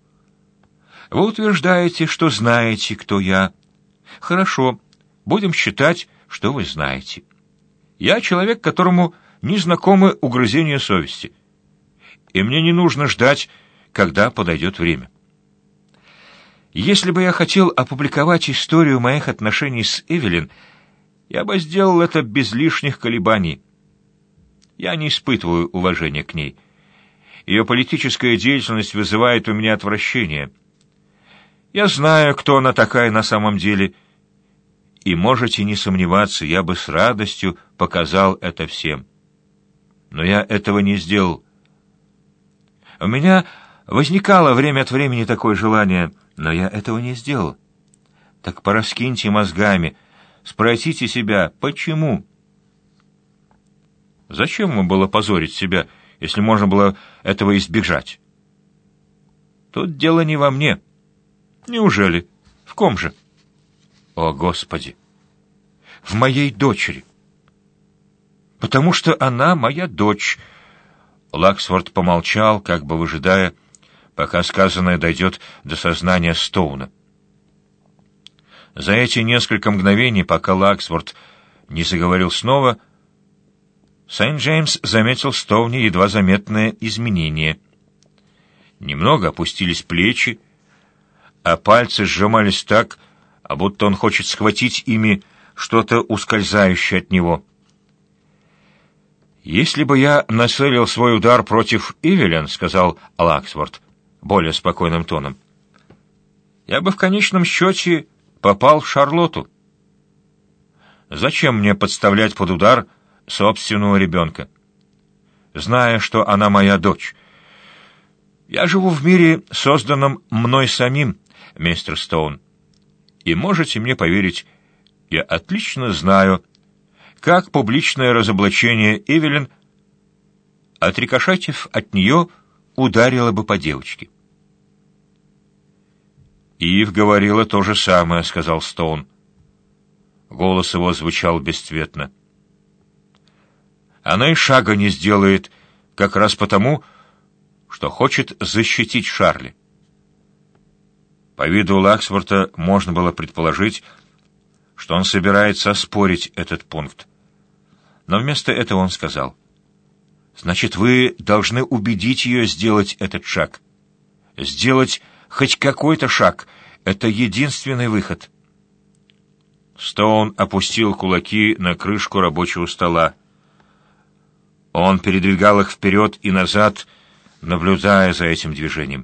Вы утверждаете, что знаете, кто я. Хорошо, будем считать, что вы знаете. Я человек, которому не знакомы угрызения совести, и мне не нужно ждать, когда подойдет время. Если бы я хотел опубликовать историю моих отношений с Эвелин, я бы сделал это без лишних колебаний. Я не испытываю уважения к ней. Ее политическая деятельность вызывает у меня отвращение. Я знаю, кто она такая на самом деле, и можете не сомневаться, я бы с радостью показал это всем. Но я этого не сделал. У меня возникало время от времени такое желание, но я этого не сделал. Так пораскиньте мозгами, спросите себя, почему? Зачем ему было позорить себя, если можно было этого избежать? Тут дело не во мне. Неужели? В ком же? О, Господи! В моей дочери. Потому что она моя дочь. Лаксфорд помолчал, как бы выжидая, пока сказанное дойдет до сознания Стоуна. За эти несколько мгновений, пока Лаксфорд не заговорил снова, Сент-Джеймс заметил в Стоуне едва заметное изменение. Немного опустились плечи, а пальцы сжимались так, а будто он хочет схватить ими что-то ускользающее от него. «Если бы я нацелил свой удар против Эвелин, — сказал Лаксфорд более спокойным тоном, — я бы в конечном счете попал в Шарлотту. Зачем мне подставлять под удар собственного ребенка, зная, что она моя дочь? Я живу в мире, созданном мной самим, мистер Стоун, и можете мне поверить, я отлично знаю, как публичное разоблачение Эвелин, отрикошетив от нее, ударило бы по девочке. «Ив говорила то же самое», — сказал Стоун. Голос его звучал бесцветно. «Она и шага не сделает, как раз потому, что хочет защитить Шарли». По виду Лаксфорда можно было предположить, что он собирается оспорить этот пункт. Но вместо этого он сказал: «Значит, вы должны убедить ее сделать этот шаг. Сделать хоть какой-то шаг — это единственный выход». Стоун опустил кулаки на крышку рабочего стола. Он передвигал их вперед и назад, наблюдая за этим движением.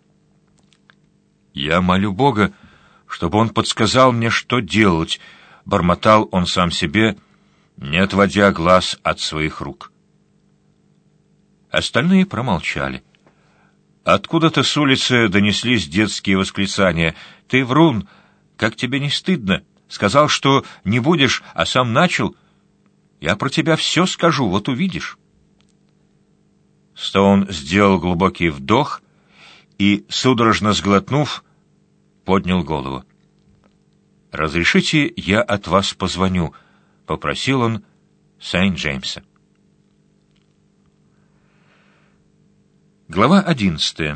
«Я молю Бога, чтобы он подсказал мне, что делать», — бормотал он сам себе, не отводя глаз от своих рук. Остальные промолчали. Откуда-то с улицы донеслись детские восклицания. «Ты врун! Как тебе не стыдно? Сказал, что не будешь, а сам начал. Я про тебя все скажу, вот увидишь». Стоун сделал глубокий вдох и, судорожно сглотнув, поднял голову. «Разрешите, я от вас позвоню», — попросил он Сент-Джеймса. Глава одиннадцатая.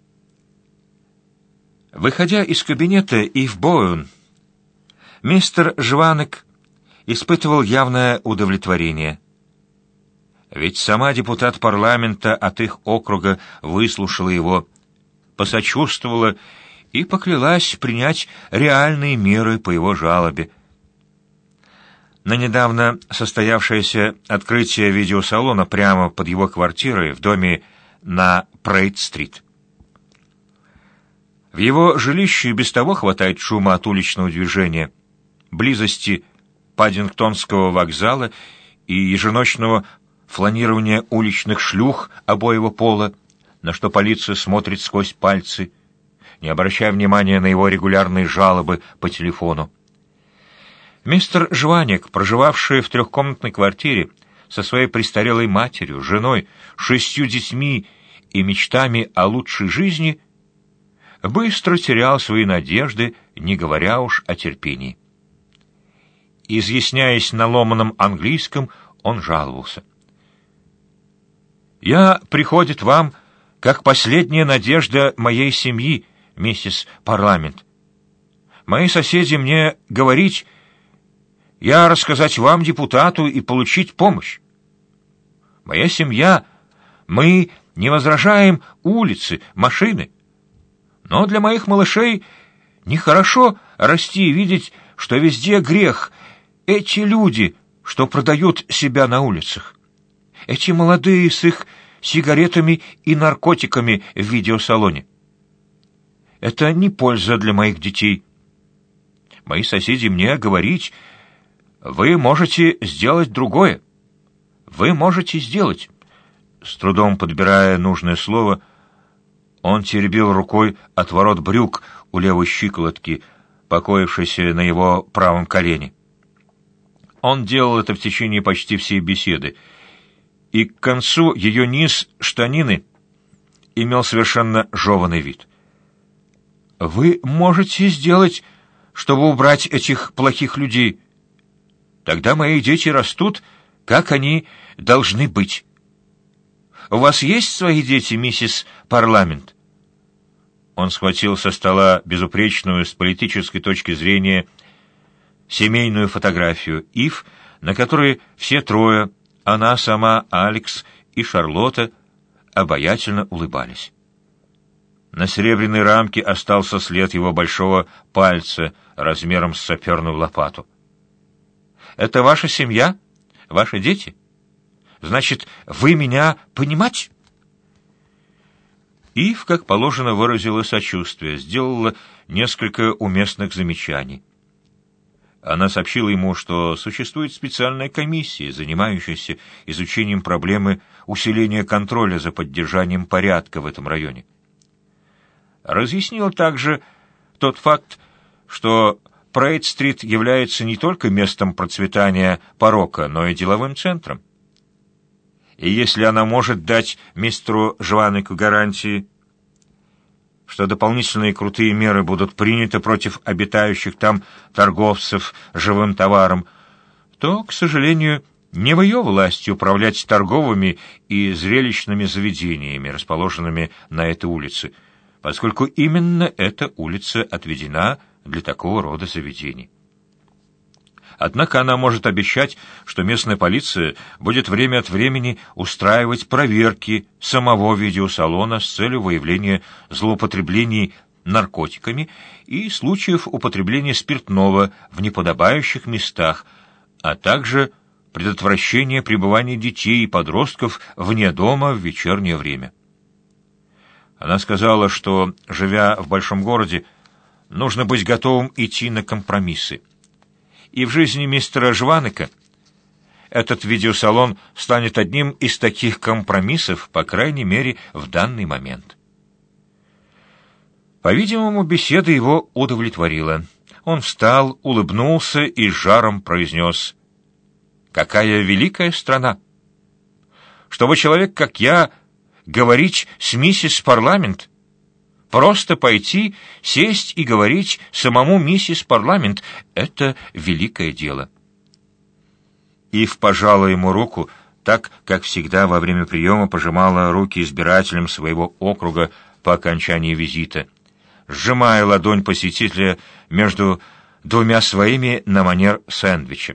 Выходя из кабинета Ив Боуэн, мистер Жванек испытывал явное удовлетворение. Ведь сама депутат парламента от их округа выслушала его, посочувствовала и поклялась принять реальные меры по его жалобе. На недавно состоявшееся открытие видеосалона прямо под его квартирой в доме на Прейд-стрит. В его жилище и без того хватает шума от уличного движения, близости Паддингтонского вокзала и еженочного фланирования уличных шлюх обоего пола, на что полиция смотрит сквозь пальцы, не обращая внимания на его регулярные жалобы по телефону. Мистер Жванек, проживавший в трехкомнатной квартире со своей престарелой матерью, женой, шестью детьми и мечтами о лучшей жизни, быстро терял свои надежды, не говоря уж о терпении. Изъясняясь на ломаном английском, он жаловался: «Я приходит вам как последняя надежда моей семьи, миссис Парламент. Мои соседи мне говорить, Я рассказать вам, депутату, и получить помощь. Моя семья, мы не возражаем улицы, машины. Но для моих малышей нехорошо расти и видеть, что везде грех. Эти люди, что продают себя на улицах. Эти молодые с их сигаретами и наркотиками в видеосалоне. Это не польза для моих детей. Мои соседи мне говорить, вы можете сделать другое. Вы можете сделать. С трудом подбирая нужное слово, он теребил рукой отворот брюк у левой щиколотки, покоившейся на его правом колене. Он делал это в течение почти всей беседы, и к концу ее низ штанины имел совершенно жеванный вид. «Вы можете сделать, чтобы убрать этих плохих людей. Тогда мои дети растут, как они должны быть. У вас есть свои дети, миссис Парламент?» Он схватил со стола безупречную с политической точки зрения семейную фотографию Ив, на которой все трое, она сама, Алекс и Шарлотта, обаятельно улыбались. На серебряной рамке остался след его большого пальца размером с саперную лопату. «Это ваша семья? Ваши дети? Значит, вы меня понимать?» Ив, как положено, выразила сочувствие, сделала несколько уместных замечаний. Она сообщила ему, что существует специальная комиссия, занимающаяся изучением проблемы усиления контроля за поддержанием порядка в этом районе. Разъяснила также тот факт, что Прейд-стрит является не только местом процветания порока, но и деловым центром. И если она может дать мистеру Жванику гарантии, что дополнительные крутые меры будут приняты против обитающих там торговцев живым товаром, то, к сожалению, не в ее власти управлять торговыми и зрелищными заведениями, расположенными на этой улице, поскольку именно эта улица отведена для такого рода заведений. Однако она может обещать, что местная полиция будет время от времени устраивать проверки самого видеосалона с целью выявления злоупотреблений наркотиками и случаев употребления спиртного в неподобающих местах, а также предотвращения пребывания детей и подростков вне дома в вечернее время. Она сказала, что, живя в большом городе, нужно быть готовым идти на компромиссы. И в жизни мистера Жваника этот видеосалон станет одним из таких компромиссов, по крайней мере, в данный момент. По-видимому, беседа его удовлетворила. Он встал, улыбнулся и с жаром произнес: «Какая великая страна! Чтобы человек, как я, говорить с миссис Парламент, просто пойти, сесть и говорить самому миссис Парламент — это великое дело». Ив пожала ему руку, так, как всегда во время приема пожимала руки избирателям своего округа по окончании визита, сжимая ладонь посетителя между двумя своими на манер сэндвича.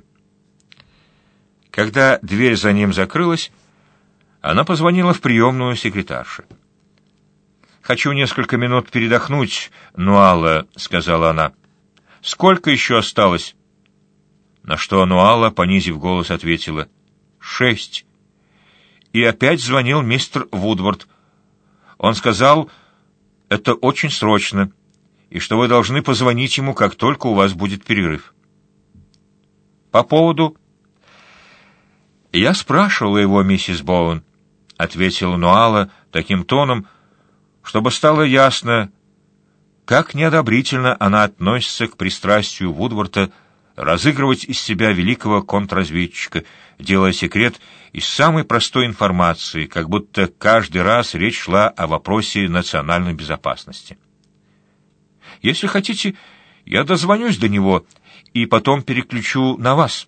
Когда дверь за ним закрылась, она позвонила в приемную секретарши. «Хочу несколько минут передохнуть, Нуала», — сказала она. «Сколько еще осталось?» На что Нуала, понизив голос, ответила: «Шесть». И опять звонил мистер Вудвард. Он сказал, это очень срочно, и что вы должны позвонить ему, как только у вас будет перерыв. По поводу... «Я спрашивала его, миссис Боуэн», — ответила Нуала таким тоном, чтобы стало ясно, как неодобрительно она относится к пристрастию Вудварда разыгрывать из себя великого контрразведчика, делая секрет из самой простой информации, как будто каждый раз речь шла о вопросе национальной безопасности. «Если хотите, я дозвонюсь до него и потом переключу на вас.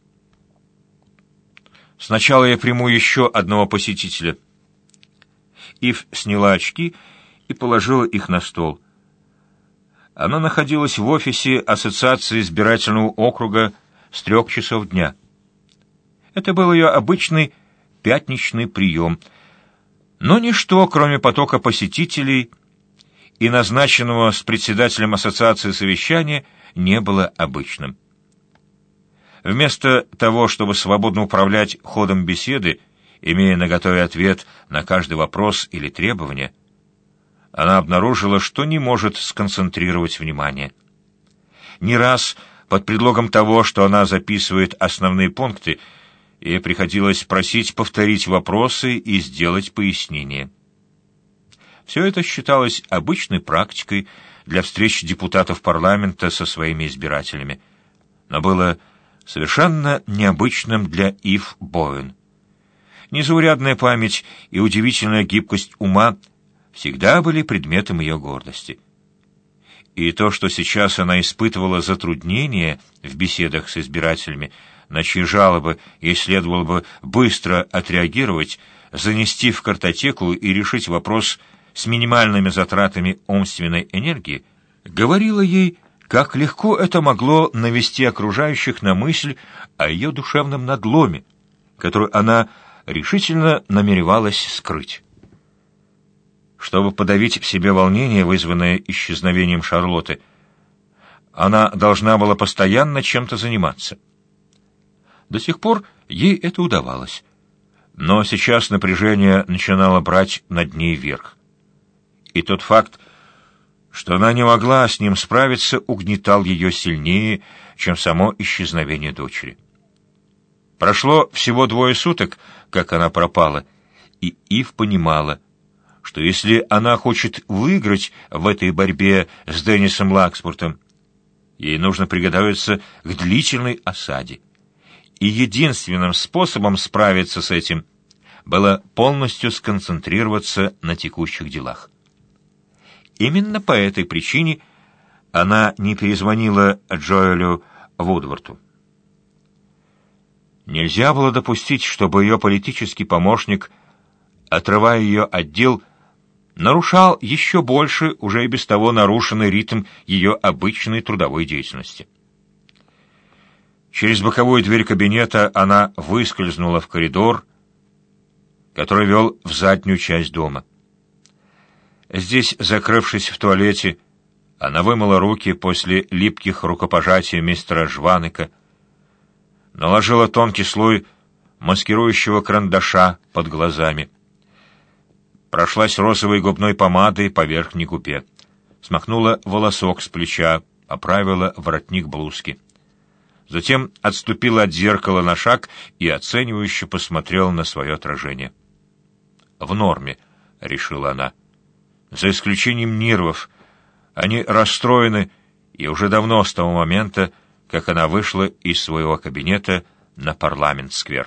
Сначала я приму еще одного посетителя». Ив сняла очки и положила их на стол. Она находилась в офисе Ассоциации избирательного округа с трех часов дня. Это был ее обычный пятничный прием, но ничто, кроме потока посетителей и назначенного с председателем ассоциации совещания, не было обычным. Вместо того, чтобы свободно управлять ходом беседы, имея наготове ответ на каждый вопрос или требование, она обнаружила, что не может сконцентрировать внимание. Не раз, под предлогом того, что она записывает основные пункты, ей приходилось просить повторить вопросы и сделать пояснение. Все это считалось обычной практикой для встреч депутатов парламента со своими избирателями, но было совершенно необычным для Ив Боуэн. Незаурядная память и удивительная гибкость ума всегда были предметом ее гордости. И то, что сейчас она испытывала затруднения в беседах с избирателями, на чьи жалобы ей следовало бы быстро отреагировать, занести в картотеку и решить вопрос с минимальными затратами умственной энергии, говорило ей, как легко это могло навести окружающих на мысль о ее душевном надломе, которую она решительно намеревалась скрыть. Чтобы подавить в себе волнение, вызванное исчезновением Шарлотты, она должна была постоянно чем-то заниматься. До сих пор ей это удавалось, но сейчас напряжение начинало брать над ней верх. И тот факт, что она не могла с ним справиться, угнетал ее сильнее, чем само исчезновение дочери. Прошло всего двое суток, как она пропала, и Ив понимала, что если она хочет выиграть в этой борьбе с Деннисом Лакспортом, ей нужно приготовиться к длительной осаде. И единственным способом справиться с этим было полностью сконцентрироваться на текущих делах. Именно по этой причине она не перезвонила Джоэлю Вудворту. Нельзя было допустить, чтобы ее политический помощник, отрывая ее от дел, нарушал еще больше уже и без того нарушенный ритм ее обычной трудовой деятельности. Через боковую дверь кабинета она выскользнула в коридор, который вел в заднюю часть дома. Здесь, закрывшись в туалете, она вымыла руки после липких рукопожатий мистера Жванека, наложила тонкий слой маскирующего карандаша под глазами, прошлась розовой губной помадой по верхней губе, смахнула волосок с плеча, оправила воротник блузки. Затем отступила от зеркала на шаг и оценивающе посмотрела на свое отражение. «В норме», — решила она, — «за исключением нервов. Они расстроены, и уже давно с того момента, как она вышла из своего кабинета на Парламент-сквер».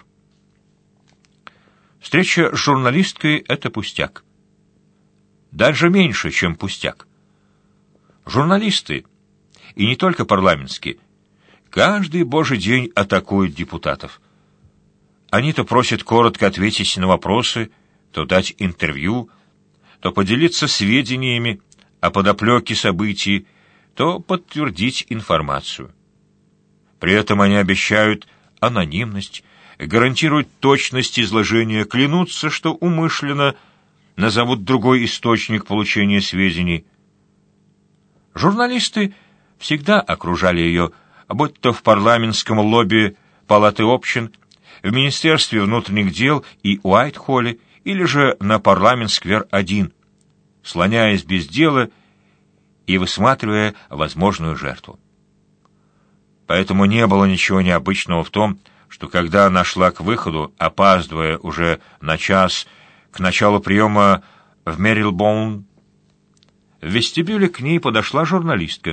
Встреча с журналисткой — это пустяк. Даже меньше, чем пустяк. Журналисты, и не только парламентские, каждый божий день атакуют депутатов. Они то просят коротко ответить на вопросы, то дать интервью, то поделиться сведениями о подоплеке событий, то подтвердить информацию. При этом они обещают анонимность, гарантируют точность изложения, клянутся, что умышленно назовут другой источник получения сведений. Журналисты всегда окружали ее, будь то в парламентском лобби Палаты общин, в Министерстве внутренних дел и Уайт-Холле, или же на Парламент-сквер один, слоняясь без дела и высматривая возможную жертву. Поэтому не было ничего необычного в том, что когда она шла к выходу, опаздывая уже на час к началу приема в Мэрилбоун, в вестибюле к ней подошла журналистка.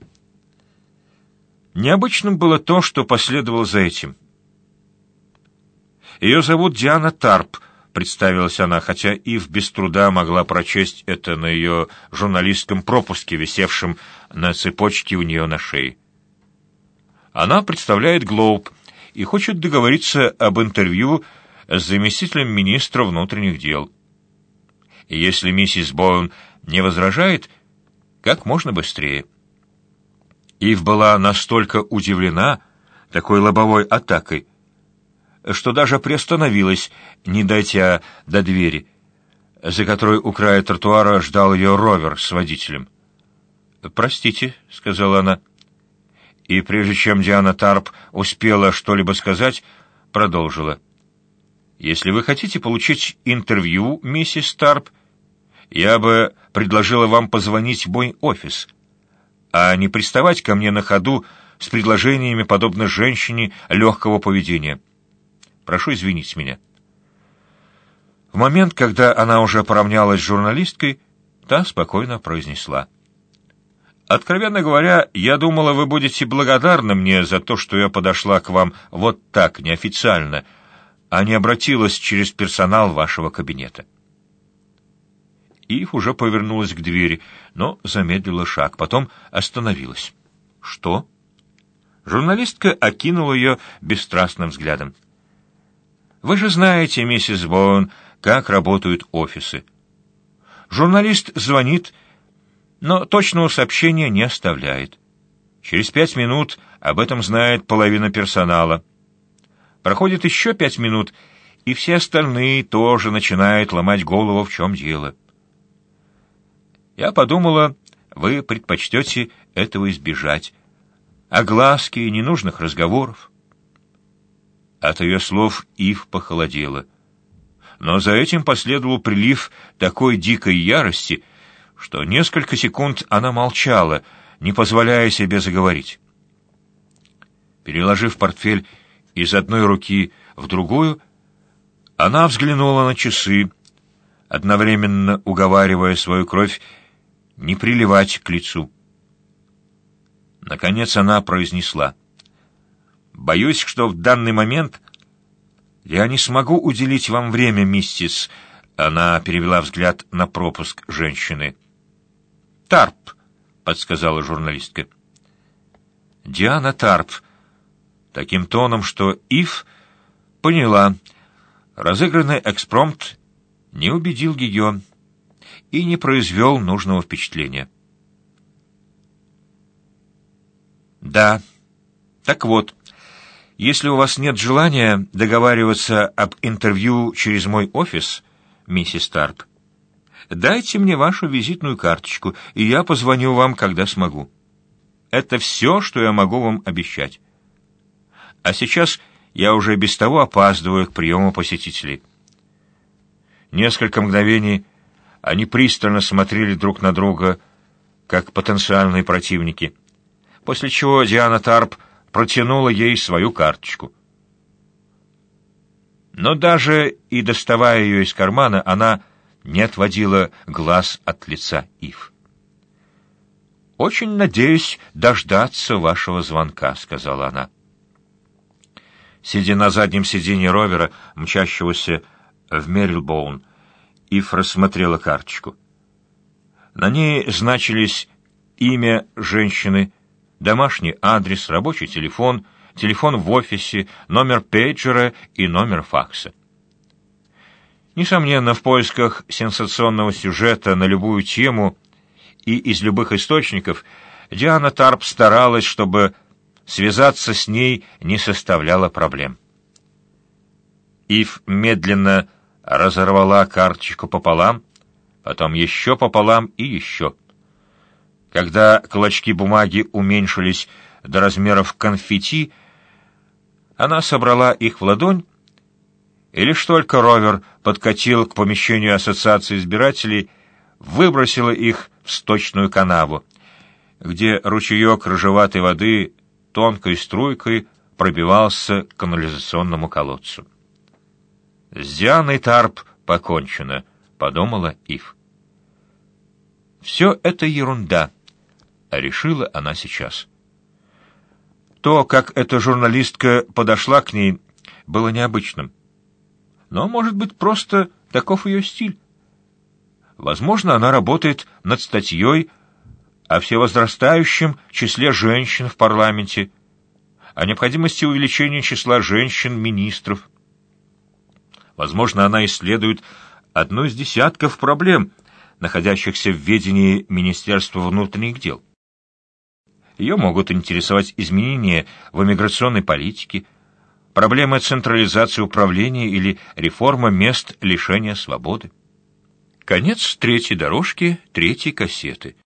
Необычным было то, что последовало за этим. «Ее зовут Диана Тарп», — представилась она, хотя Ив без труда могла прочесть это на ее журналистском пропуске, висевшем на цепочке у нее на шее. Она представляет «Глоуб» и хочет договориться об интервью с заместителем министра внутренних дел. И если миссис Боуэн не возражает, как можно быстрее. Ив была настолько удивлена, такой лобовой атакой, что даже приостановилась, не дойдя до двери, за которой у края тротуара ждал ее ровер с водителем. «Простите», — сказала она. И прежде чем Диана Тарп успела что-либо сказать, продолжила. «Если вы хотите получить интервью, миссис Тарп, я бы предложила вам позвонить в мой офис, а не приставать ко мне на ходу с предложениями, подобно женщине легкого поведения. Прошу извинить меня». В момент, когда она уже поравнялась с журналисткой, та спокойно произнесла. «Откровенно говоря, я думала, вы будете благодарны мне за то, что я подошла к вам вот так, неофициально, а не обратилась через персонал вашего кабинета». Ив уже повернулась к двери, но замедлила шаг, потом остановилась. «Что?» Журналистка окинула ее бесстрастным взглядом. «Вы же знаете, миссис Боун, как работают офисы. Журналист звонит, но точного сообщения не оставляет. Через пять минут об этом знает половина персонала. Проходит еще пять минут, и все остальные тоже начинают ломать голову, в чем дело. Я подумала, вы предпочтете этого избежать. Огласки и ненужных разговоров». От ее слов Ив похолодела. Но за этим последовал прилив такой дикой ярости, что несколько секунд она молчала, не позволяя себе заговорить. Переложив портфель из одной руки в другую, она взглянула на часы, одновременно уговаривая свою кровь не приливать к лицу. Наконец она произнесла: «Боюсь, что в данный момент я не смогу уделить вам время, миссис...» Она перевела взгляд на пропуск женщины. «Тарп», — подсказала журналистка. Диана Тарп, таким тоном, что Ив поняла, разыгранный экспромт не убедил ее и не произвел нужного впечатления. «Да, так вот, если у вас нет желания договариваться об интервью через мой офис, миссис Тарп, дайте мне вашу визитную карточку, и я позвоню вам, когда смогу. Это все, что я могу вам обещать. А сейчас я уже без того опаздываю к приему посетителей». Несколько мгновений они пристально смотрели друг на друга, как потенциальные противники, после чего Диана Тарп протянула ей свою карточку. Но даже и доставая ее из кармана, она не отводила глаз от лица Ив. «Очень надеюсь дождаться вашего звонка», — сказала она. Сидя на заднем сиденье ровера, мчащегося в Мерилбоун, Ив рассмотрела карточку. На ней значились имя женщины, домашний адрес, рабочий телефон, телефон в офисе, номер пейджера и номер факса. Несомненно, в поисках сенсационного сюжета на любую тему и из любых источников Диана Тарп старалась, чтобы связаться с ней не составляло проблем. Ив медленно разорвала карточку пополам, потом еще пополам и еще. Когда клочки бумаги уменьшились до размеров конфетти, она собрала их в ладонь, и лишь только ровер подкатил к помещению ассоциации избирателей, выбросила их в сточную канаву, где ручеек рыжеватой воды тонкой струйкой пробивался к канализационному колодцу. «С Дианой Тарп покончено», — подумала Ив. «Все это ерунда», — решила она сейчас. То, как эта журналистка подошла к ней, было необычным. Но, может быть, просто таков ее стиль. Возможно, она работает над статьей о всевозрастающем числе женщин в парламенте, о необходимости увеличения числа женщин-министров. Возможно, она исследует одну из десятков проблем, находящихся в ведении Министерства внутренних дел. Ее могут интересовать изменения в иммиграционной политике, проблемы централизации управления или реформа мест лишения свободы. Конец третьей дорожки, третьей кассеты.